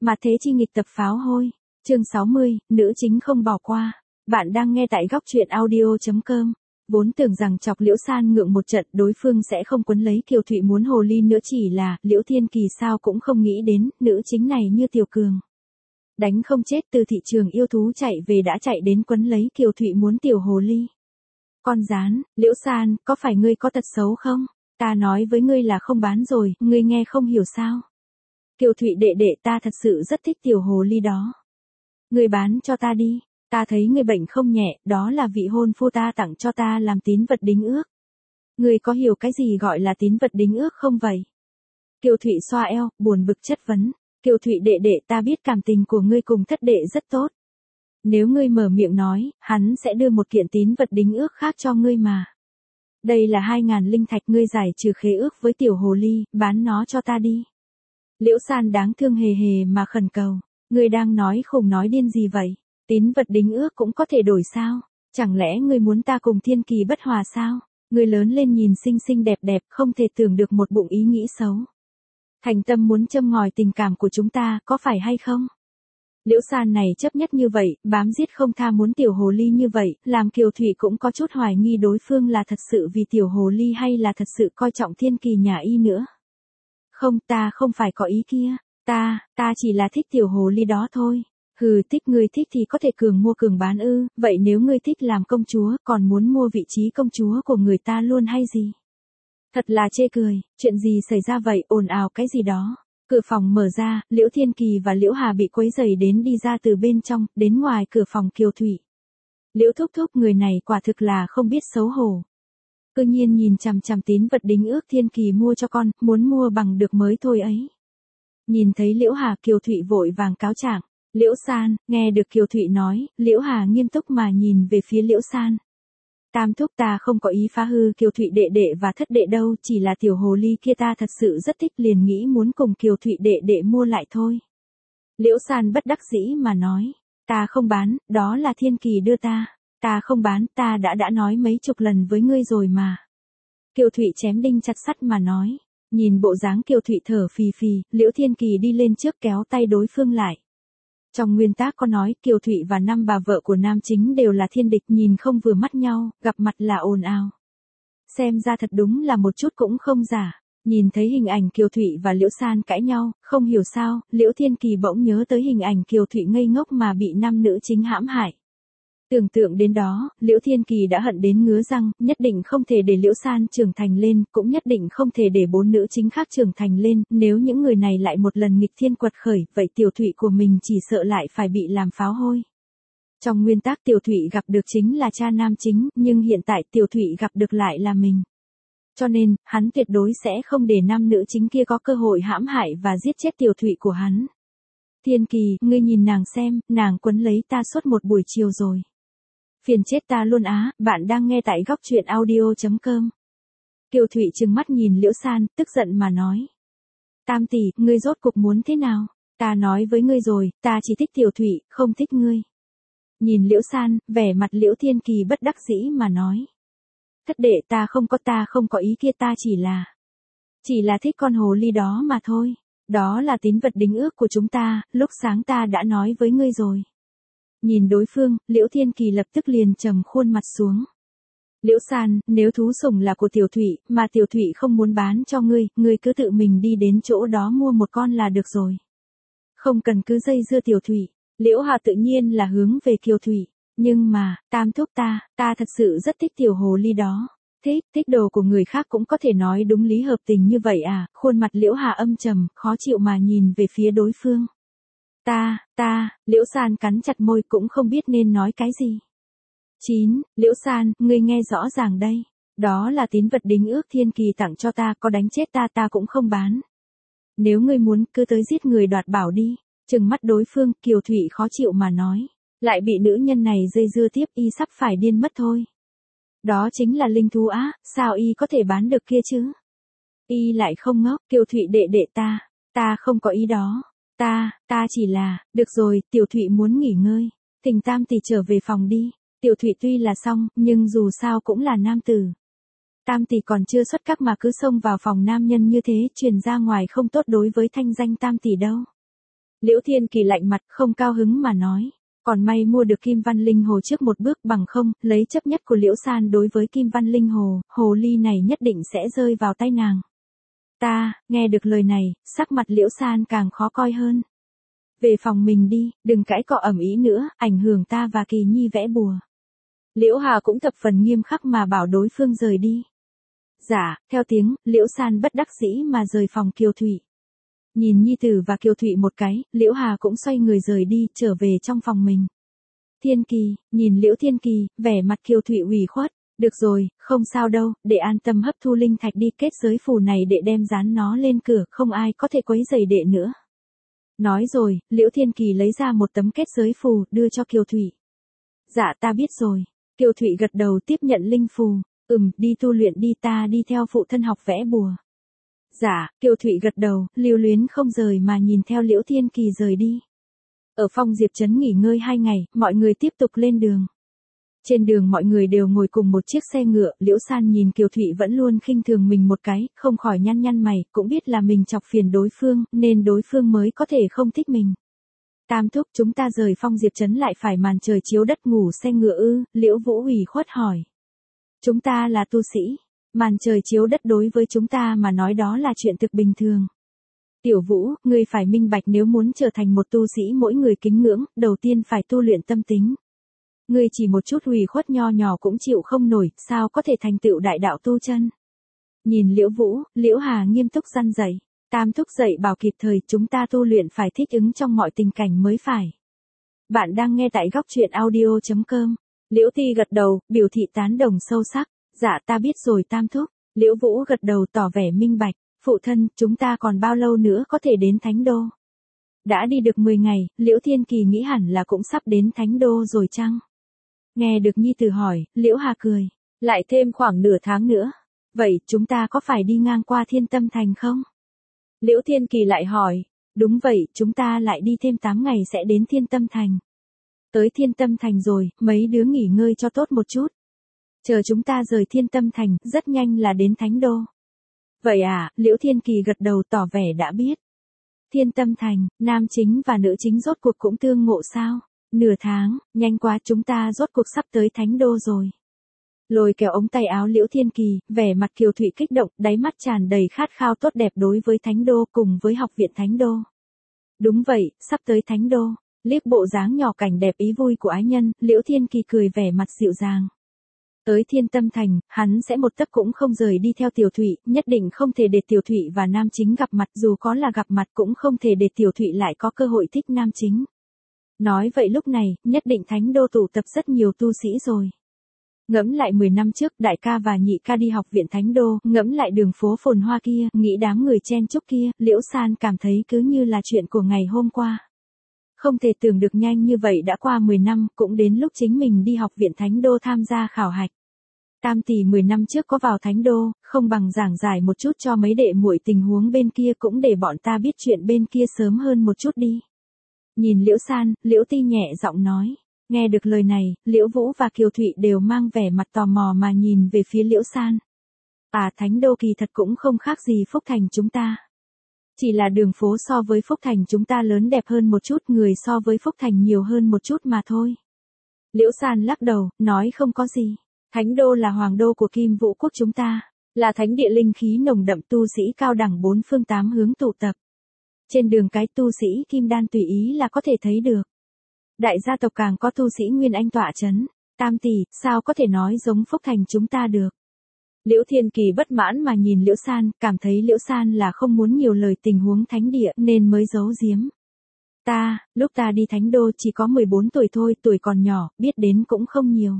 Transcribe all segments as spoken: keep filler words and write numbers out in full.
Mà thế chi nghịch tập pháo hôi. Chương sáu mươi, nữ chính không bỏ qua. Bạn đang nghe tại góc truyện audio chấm com. Vốn tưởng rằng chọc Liễu San ngượng một trận đối phương sẽ không quấn lấy Kiều Thụy muốn hồ ly nữa, chỉ là Liễu Thiên Kỳ sao cũng không nghĩ đến nữ chính này như Tiểu Cường. Đánh không chết từ thị trường yêu thú chạy về đã chạy đến quấn lấy Kiều Thụy muốn tiểu hồ ly. Con rán, Liễu San, có phải ngươi có tật xấu không? Ta nói với ngươi là không bán rồi, ngươi nghe không hiểu sao? Kiều Thụy đệ đệ, ta thật sự rất thích tiểu hồ ly đó. Ngươi bán cho ta đi, ta thấy ngươi bệnh không nhẹ, đó là vị hôn phu ta tặng cho ta làm tín vật đính ước. Ngươi có hiểu cái gì gọi là tín vật đính ước không vậy? Kiều Thụy xoa eo, buồn bực chất vấn. Kiều Thụy đệ đệ, ta biết cảm tình của ngươi cùng thất đệ rất tốt. Nếu ngươi mở miệng nói, hắn sẽ đưa một kiện tín vật đính ước khác cho ngươi mà. Đây là hai ngàn linh thạch, ngươi giải trừ khế ước với tiểu hồ ly, bán nó cho ta đi. Liễu San đáng thương hề hề mà khẩn cầu. Ngươi đang nói khùng nói điên gì vậy? Tín vật đính ước cũng có thể đổi sao? Chẳng lẽ ngươi muốn ta cùng Thiên Kỳ bất hòa sao? Ngươi lớn lên nhìn xinh xinh đẹp đẹp, không thể tưởng được một bụng ý nghĩ xấu. Thành tâm muốn châm ngòi tình cảm của chúng ta, có phải hay không? Liễu San này chấp nhất như vậy, bám giết không tha muốn tiểu hồ ly như vậy, làm Kiều Thụy cũng có chút hoài nghi đối phương là thật sự vì tiểu hồ ly hay là thật sự coi trọng Thiên Kỳ nhà y nữa. Không, ta không phải có ý kia, ta, ta chỉ là thích tiểu hồ ly đó thôi. Hừ, thích, ngươi thích thì có thể cường mua cường bán ư, vậy nếu ngươi thích làm công chúa, còn muốn mua vị trí công chúa của người ta luôn hay gì? Thật là chê cười, chuyện gì xảy ra vậy, ồn ào cái gì đó. Cửa phòng mở ra, Liễu Thiên Kỳ và Liễu Hà bị quấy rầy đến đi ra từ bên trong, đến ngoài cửa phòng Kiều Thụy. Liễu thúc thúc, người này quả thực là không biết xấu hổ. Cứ nhiên nhìn chằm chằm tín vật đính ước Thiên Kỳ mua cho con, muốn mua bằng được mới thôi ấy. Nhìn thấy Liễu Hà, Kiều Thụy vội vàng cáo trạng. Liễu San, nghe được Kiều Thụy nói, Liễu Hà nghiêm túc mà nhìn về phía Liễu San. Tam thúc, ta không có ý phá hư Kiều Thụy đệ đệ và thất đệ đâu, chỉ là tiểu hồ ly kia ta thật sự rất thích, liền nghĩ muốn cùng Kiều Thụy đệ đệ mua lại thôi. Liễu San bất đắc dĩ mà nói, ta không bán, đó là Thiên Kỳ đưa ta, ta không bán, ta đã đã nói mấy chục lần với ngươi rồi mà. Kiều Thụy chém đinh chặt sắt mà nói, nhìn bộ dáng Kiều Thụy thở phì phì, Liễu Thiên Kỳ đi lên trước kéo tay đối phương lại. Trong nguyên tác có nói Kiều Thụy và năm bà vợ của nam chính đều là thiên địch, nhìn không vừa mắt nhau, gặp mặt là ồn ào. Xem ra thật đúng là một chút cũng không giả. Nhìn thấy hình ảnh Kiều Thụy và Liễu San cãi nhau, không hiểu sao, Liễu Thiên Kỳ bỗng nhớ tới hình ảnh Kiều Thụy ngây ngốc mà bị nam nữ chính hãm hại. Tưởng tượng đến đó, Liễu Thiên Kỳ đã hận đến ngứa răng, nhất định không thể để Liễu San trưởng thành lên, cũng nhất định không thể để bốn nữ chính khác trưởng thành lên, nếu những người này lại một lần nghịch thiên quật khởi, vậy Tiểu Thụy của mình chỉ sợ lại phải bị làm pháo hôi. Trong nguyên tác Tiểu Thụy gặp được chính là cha nam chính, nhưng hiện tại Tiểu Thụy gặp được lại là mình. Cho nên, hắn tuyệt đối sẽ không để nam nữ chính kia có cơ hội hãm hại và giết chết Tiểu Thụy của hắn. Thiên Kỳ, ngươi nhìn nàng xem, nàng quấn lấy ta suốt một buổi chiều rồi. Phiền chết ta luôn á, bạn đang nghe tại góc truyện audio chấm com. Kiều Thụy trừng mắt nhìn Liễu San, tức giận mà nói. Tam tỷ, ngươi rốt cục muốn thế nào? Ta nói với ngươi rồi, ta chỉ thích Tiểu Thụy, không thích ngươi. Nhìn Liễu San, vẻ mặt Liễu Thiên Kỳ bất đắc dĩ mà nói. Thất đệ, ta không có ta không có ý kia, ta chỉ là. Chỉ là thích con hồ ly đó mà thôi. Đó là tín vật đính ước của chúng ta, lúc sáng ta đã nói với ngươi rồi. Nhìn đối phương, Liễu Thiên Kỳ lập tức liền trầm khuôn mặt xuống. Liễu San, nếu thú sủng là của Tiểu Thụy, mà Tiểu Thụy không muốn bán cho ngươi, ngươi cứ tự mình đi đến chỗ đó mua một con là được rồi. Không cần cứ dây dưa Tiểu Thụy. Liễu Hà tự nhiên là hướng về Kiều Thụy. Nhưng mà, tam thúc ta, ta thật sự rất thích tiểu hồ ly đó. Thích, thích đồ của người khác cũng có thể nói đúng lý hợp tình như vậy à? Khuôn mặt Liễu Hà âm trầm, khó chịu mà nhìn về phía đối phương. Ta, ta, Liễu San cắn chặt môi cũng không biết nên nói cái gì. chín. Liễu San, ngươi nghe rõ ràng đây. Đó là tín vật đính ước Thiên Kỳ tặng cho ta, có đánh chết ta ta cũng không bán. Nếu ngươi muốn, cứ tới giết người đoạt bảo đi. Trừng mắt đối phương, Kiều Thụy khó chịu mà nói. Lại bị nữ nhân này dây dưa tiếp, y sắp phải điên mất thôi. Đó chính là linh thú á, sao y có thể bán được kia chứ? Y lại không ngốc, Kiều Thụy đệ đệ ta, ta không có ý đó. Ta, ta chỉ là, được rồi, Tiểu Thụy muốn nghỉ ngơi. Thỉnh Tam tỷ trở về phòng đi. Tiểu Thụy tuy là xong, nhưng dù sao cũng là nam tử. Tam tỷ còn chưa xuất các mà cứ xông vào phòng nam nhân như thế, truyền ra ngoài không tốt đối với thanh danh Tam tỷ đâu. Liễu Thiên Kỳ lạnh mặt không cao hứng mà nói. Còn may mua được Kim Văn Linh Hồ trước một bước, bằng không, lấy chấp nhất của Liễu San đối với Kim Văn Linh Hồ, hồ ly này nhất định sẽ rơi vào tay nàng. Ta, nghe được lời này, sắc mặt Liễu San càng khó coi hơn. Về phòng mình đi, đừng cãi cọ ầm ĩ nữa, ảnh hưởng ta và Kỳ Nhi vẽ bùa. Liễu Hà cũng thập phần nghiêm khắc mà bảo đối phương rời đi. Dạ, theo tiếng, Liễu San bất đắc dĩ mà rời phòng Kiều Thụy. Nhìn Nhi Tử và Kiều Thụy một cái, Liễu Hà cũng xoay người rời đi, trở về trong phòng mình. Thiên Kỳ, nhìn Liễu Thiên Kỳ, vẻ mặt Kiều Thụy ủy khuất. Được rồi, không sao đâu, để an tâm hấp thu linh thạch đi, kết giới phù này để đem dán nó lên cửa, không ai có thể quấy rầy đệ nữa. Nói rồi, Liễu Thiên Kỳ lấy ra một tấm kết giới phù, đưa cho Kiều Thụy. Dạ ta biết rồi. Kiều Thụy gật đầu tiếp nhận linh phù. Ừm, đi tu luyện đi, ta đi theo phụ thân học vẽ bùa. Dạ, Kiều Thụy gật đầu, lưu luyến không rời mà nhìn theo Liễu Thiên Kỳ rời đi. Ở Phong Diệp Trấn nghỉ ngơi hai ngày, mọi người tiếp tục lên đường. Trên đường mọi người đều ngồi cùng một chiếc xe ngựa, Liễu San nhìn Kiều Thụy vẫn luôn khinh thường mình một cái, không khỏi nhăn nhăn mày, cũng biết là mình chọc phiền đối phương, nên đối phương mới có thể không thích mình. Tam thúc, chúng ta rời Phong Diệp Trấn lại phải màn trời chiếu đất ngủ xe ngựa ư? Liễu Vũ ủy khuất hỏi. Chúng ta là tu sĩ, màn trời chiếu đất đối với chúng ta mà nói đó là chuyện thực bình thường. Tiểu Vũ, ngươi phải minh bạch, nếu muốn trở thành một tu sĩ mỗi người kính ngưỡng, đầu tiên phải tu luyện tâm tính. Ngươi chỉ một chút ủy khuất nho nhỏ cũng chịu không nổi, sao có thể thành tựu đại đạo tu chân? Nhìn Liễu Vũ, Liễu Hà nghiêm túc răn dạy. Tam thúc dạy bảo kịp thời, chúng ta tu luyện phải thích ứng trong mọi tình cảnh mới phải. Bạn đang nghe tại góc truyện audio chấm com. Liễu Ti gật đầu, biểu thị tán đồng sâu sắc. Dạ ta biết rồi tam thúc. Liễu Vũ gật đầu tỏ vẻ minh bạch. Phụ thân, chúng ta còn bao lâu nữa có thể đến Thánh Đô? Đã đi được mười ngày, Liễu Thiên Kỳ nghĩ hẳn là cũng sắp đến Thánh Đô rồi chăng? Nghe được Nhi Tử hỏi, Liễu Hà cười. Lại thêm khoảng nửa tháng nữa. Vậy chúng ta có phải đi ngang qua Thiên Tâm Thành không? Liễu Thiên Kỳ lại hỏi. Đúng vậy, chúng ta lại đi thêm tám ngày sẽ đến Thiên Tâm Thành. Tới Thiên Tâm Thành rồi, mấy đứa nghỉ ngơi cho tốt một chút. Chờ chúng ta rời Thiên Tâm Thành, rất nhanh là đến Thánh Đô. Vậy à, Liễu Thiên Kỳ gật đầu tỏ vẻ đã biết. Thiên Tâm Thành, nam chính và nữ chính rốt cuộc cũng tương ngộ sao? Nửa tháng, nhanh quá, chúng ta rốt cuộc sắp tới Thánh Đô rồi. Lôi kéo ống tay áo Liễu Thiên Kỳ, vẻ mặt Kiều Thụy kích động, đáy mắt tràn đầy khát khao tốt đẹp đối với Thánh Đô cùng với học viện Thánh Đô. Đúng vậy, sắp tới Thánh Đô. Liếc bộ dáng nhỏ cảnh đẹp ý vui của ái nhân, Liễu Thiên Kỳ cười vẻ mặt dịu dàng. Tới Thiên Tâm Thành, hắn sẽ một tấc cũng không rời đi theo Tiểu Thụy, nhất định không thể để Tiểu Thụy và nam chính gặp mặt, dù có là gặp mặt cũng không thể để Tiểu Thụy lại có cơ hội thích nam chính. Nói vậy lúc này, nhất định Thánh Đô tụ tập rất nhiều tu sĩ rồi. Ngẫm lại mười năm trước, đại ca và nhị ca đi học viện Thánh Đô, ngẫm lại đường phố phồn hoa kia, nghĩ đám người chen chúc kia, Liễu San cảm thấy cứ như là chuyện của ngày hôm qua. Không thể tưởng được nhanh như vậy đã qua mười năm, cũng đến lúc chính mình đi học viện Thánh Đô tham gia khảo hạch. Tam tỷ mười năm trước có vào Thánh Đô, không bằng giảng giải một chút cho mấy đệ muội tình huống bên kia, cũng để bọn ta biết chuyện bên kia sớm hơn một chút đi. Nhìn Liễu San, Liễu Ti nhẹ giọng nói. Nghe được lời này, Liễu Vũ và Kiều Thụy đều mang vẻ mặt tò mò mà nhìn về phía Liễu San. À, Thánh Đô kỳ thật cũng không khác gì Phúc Thành chúng ta. Chỉ là đường phố so với Phúc Thành chúng ta lớn đẹp hơn một chút, người so với Phúc Thành nhiều hơn một chút mà thôi. Liễu San lắc đầu, nói không có gì. Thánh Đô là hoàng đô của Kim Vũ quốc chúng ta, là thánh địa linh khí nồng đậm, tu sĩ cao đẳng bốn phương tám hướng tụ tập. Trên đường cái tu sĩ Kim Đan tùy ý là có thể thấy được. Đại gia tộc càng có tu sĩ Nguyên Anh tọa chấn. Tam tỷ, sao có thể nói giống Phúc Thành chúng ta được? Liễu Thiên Kỳ bất mãn mà nhìn Liễu San, cảm thấy Liễu San là không muốn nhiều lời tình huống thánh địa nên mới giấu giếm. Ta, lúc ta đi Thánh Đô chỉ có mười bốn tuổi thôi, tuổi còn nhỏ, biết đến cũng không nhiều.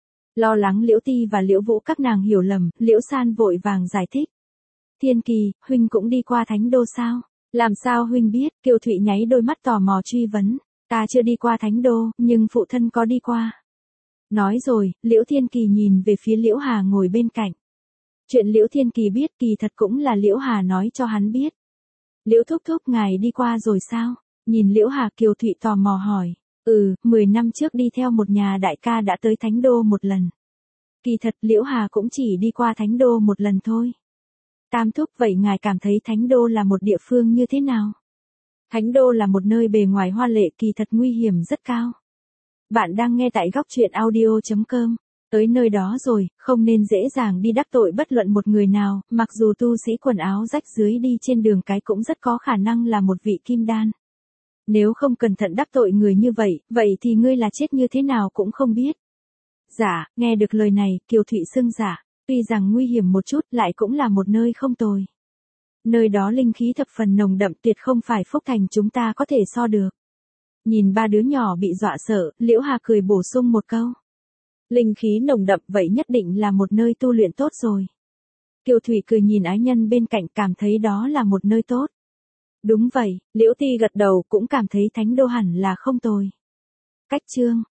Lo lắng Liễu Ti và Liễu Vũ các nàng hiểu lầm, Liễu San vội vàng giải thích. Thiên Kỳ, huynh cũng đi qua Thánh Đô sao? Làm sao huynh biết? Kiều Thụy nháy đôi mắt tò mò truy vấn. Ta chưa đi qua Thánh Đô, nhưng phụ thân có đi qua. Nói rồi, Liễu Thiên Kỳ nhìn về phía Liễu Hà ngồi bên cạnh. Chuyện Liễu Thiên Kỳ biết kỳ thật cũng là Liễu Hà nói cho hắn biết. Liễu thúc thúc ngài đi qua rồi sao? Nhìn Liễu Hà, Kiều Thụy tò mò hỏi. Ừ, mười năm trước đi theo một nhà đại ca đã tới Thánh Đô một lần. Kỳ thật Liễu Hà cũng chỉ đi qua Thánh Đô một lần thôi. Tam thúc, vậy ngài cảm thấy Thánh Đô là một địa phương như thế nào? Thánh Đô là một nơi bề ngoài hoa lệ kỳ thật nguy hiểm rất cao. Bạn đang nghe tại góc truyện audio chấm com. Tới nơi đó rồi, không nên dễ dàng đi đắc tội bất luận một người nào, mặc dù tu sĩ quần áo rách rưới đi trên đường cái cũng rất có khả năng là một vị kim đan. Nếu không cẩn thận đắc tội người như vậy, vậy thì ngươi là chết như thế nào cũng không biết. Dạ, nghe được lời này, Kiều Thụy xưng dạ, tuy rằng nguy hiểm một chút lại cũng là một nơi không tồi. Nơi đó linh khí thập phần nồng đậm tuyệt không phải Phúc Thành chúng ta có thể so được. Nhìn ba đứa nhỏ bị dọa sợ, Liễu Hà cười bổ sung một câu. Linh khí nồng đậm vậy nhất định là một nơi tu luyện tốt rồi. Kiều Thụy cười nhìn ái nhân bên cạnh cảm thấy đó là một nơi tốt. Đúng vậy, Liễu Ti gật đầu cũng cảm thấy Thánh Đô hẳn là không tồi. Cách chương